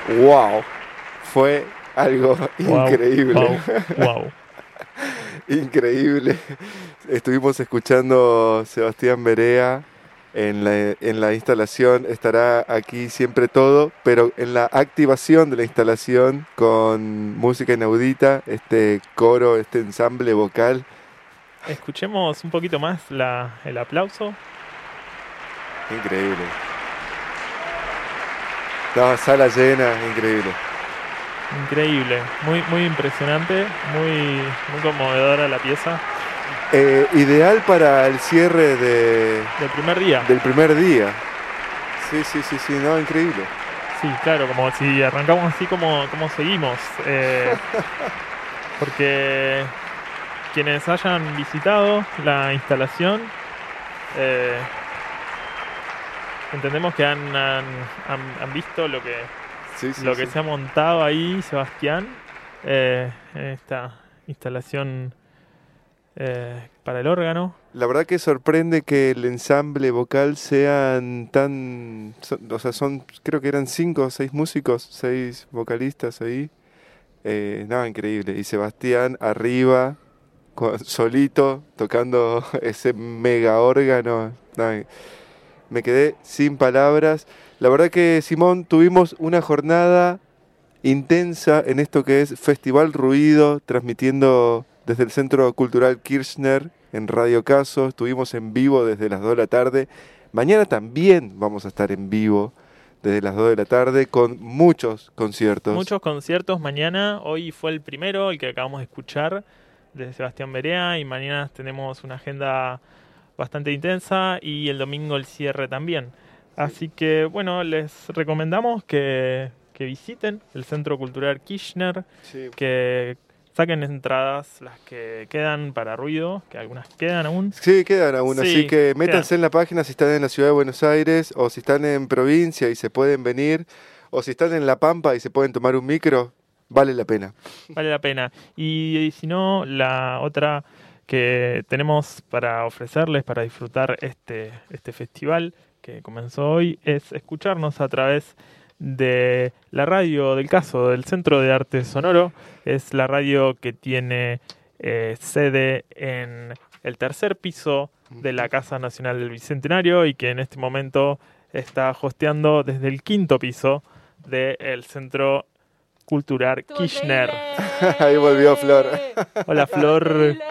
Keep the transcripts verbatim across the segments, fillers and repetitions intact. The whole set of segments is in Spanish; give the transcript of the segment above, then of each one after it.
¡Wow! Fue algo Wow, increíble. wow, wow. Increíble. Estuvimos escuchando Sebastián Berea en la, en la instalación. Estará aquí siempre todo, pero en la activación de la instalación con música inaudita, este coro, este ensamble vocal. Escuchemos un poquito más la, el aplauso. Increíble. No, sala llena, increíble. Increíble, muy, muy impresionante, muy, muy conmovedora la pieza. Eh, ideal para el cierre de, Del primer día. del primer día. Sí, sí, sí, sí, no, increíble. Sí, claro, como si arrancamos así como, como seguimos. Eh, porque quienes hayan visitado la instalación, eh, entendemos que han, han, han, han visto lo que, Sí, sí, lo que sí. se ha montado ahí, Sebastián, eh, en esta instalación eh, para el órgano. La verdad que sorprende que el ensamble vocal sean tan... son- o sea, son, creo que eran cinco o seis músicos, seis vocalistas ahí. Eh, nada, increíble. Y Sebastián arriba, con- solito, tocando ese mega órgano. Nada, me quedé sin palabras. La verdad que, Simón, tuvimos una jornada intensa en esto que es Festival Ruido, transmitiendo desde el Centro Cultural Kirchner en Radio Caso. Estuvimos en vivo desde las dos de la tarde. Mañana también vamos a estar en vivo desde las dos de la tarde con muchos conciertos. Muchos conciertos mañana. Hoy fue el primero, el que acabamos de escuchar, de Sebastián Berea, y mañana tenemos una agenda bastante intensa y el domingo el cierre también. Así que, bueno, les recomendamos que, que visiten el Centro Cultural Kirchner, Sí. que saquen entradas, las que quedan para ruido, que algunas quedan aún. Sí, quedan aún, Sí, así que métanse quedan. en la página si están en la ciudad de Buenos Aires o si están en provincia y se pueden venir o si están en La Pampa y se pueden tomar un micro, vale la pena. Vale la pena. Y, y si no, la otra que tenemos para ofrecerles, para disfrutar este, este festival que comenzó hoy, es escucharnos a través de la radio del caso, del Centro de Arte Sonoro. Es la radio que tiene eh, sede en el tercer piso de la Casa Nacional del Bicentenario y que en este momento está hosteando desde el quinto piso del Centro Cultural Estuvo Kirchner. increíble. Ahí volvió Flor. Hola, Flor. Increíble.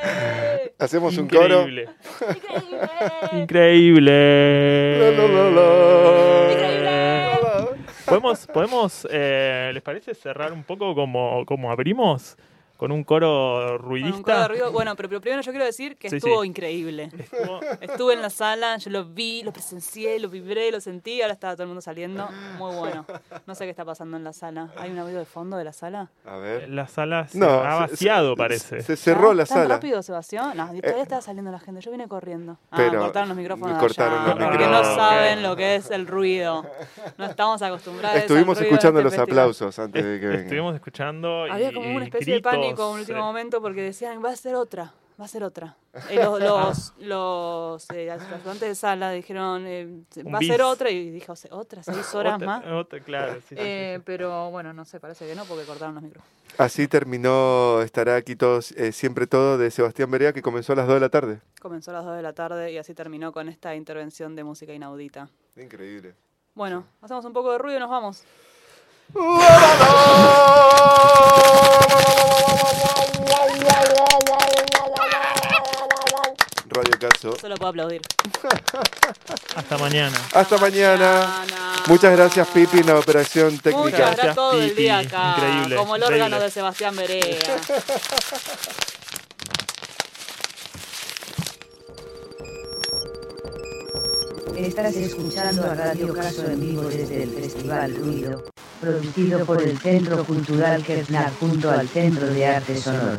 Hacemos un coro. Increíble. Increíble. Increíble. La, la, la, la. Increíble. Podemos, podemos eh, ¿les parece cerrar un poco como, como abrimos? Con un coro ruidista. Bueno, un coro de ruido. Bueno, pero, pero primero yo quiero decir que Sí, estuvo sí. increíble. Estuvo- Estuve en la sala, yo lo vi, lo presencié, lo vibré, lo sentí, ahora estaba todo el mundo saliendo. Muy bueno. No sé qué está pasando en la sala. ¿Hay un audio de fondo de la sala? A ver. La sala se No, ha se- vaciado, se- parece. Se cerró ¿Ya? la ¿Tan sala. rápido, Sebastián? No, todavía Eh, estaba saliendo la gente. Yo vine corriendo. Ah, pero cortaron los micrófonos. cortaron allá, los Porque micrófonos. no saben lo que es el ruido. No estamos acostumbrados Estuvimos al ruido escuchando de los este festival. aplausos antes de que venga. Estuvimos escuchando. Había y- como una y especie gritos, de pánico en el último eh, momento porque decían, va a ser otra, va a ser otra. Eh, los los, los eh, ayudantes de sala dijeron, eh, Un va a bis. ser otra, y dije, o sea, otra, seis horas otra- más. otra, claro, sí, sí, sí, Eh, sí. pero bueno, no sé, parece que no porque cortaron los micrófonos. Así terminó, estará aquí todos, eh, siempre todo de Sebastián Berea, que comenzó a las dos de la tarde. Comenzó a las dos de la tarde y así terminó con esta intervención de música inaudita. Increíble. Bueno, hacemos un poco de ruido y nos vamos. Radio Caso. Solo puedo aplaudir. Hasta mañana. Hasta mañana. Muchas gracias, Pipi, en la operación Muchas técnica. gracias Gracias, todo el Pipi. día acá. Increíble, Como el increíble. órgano de Sebastián Berea. Estás escuchando a Radio Caso en vivo desde el Festival Ruido, producido por el Centro Cultural Kirchner junto al Centro de Arte Sonoro.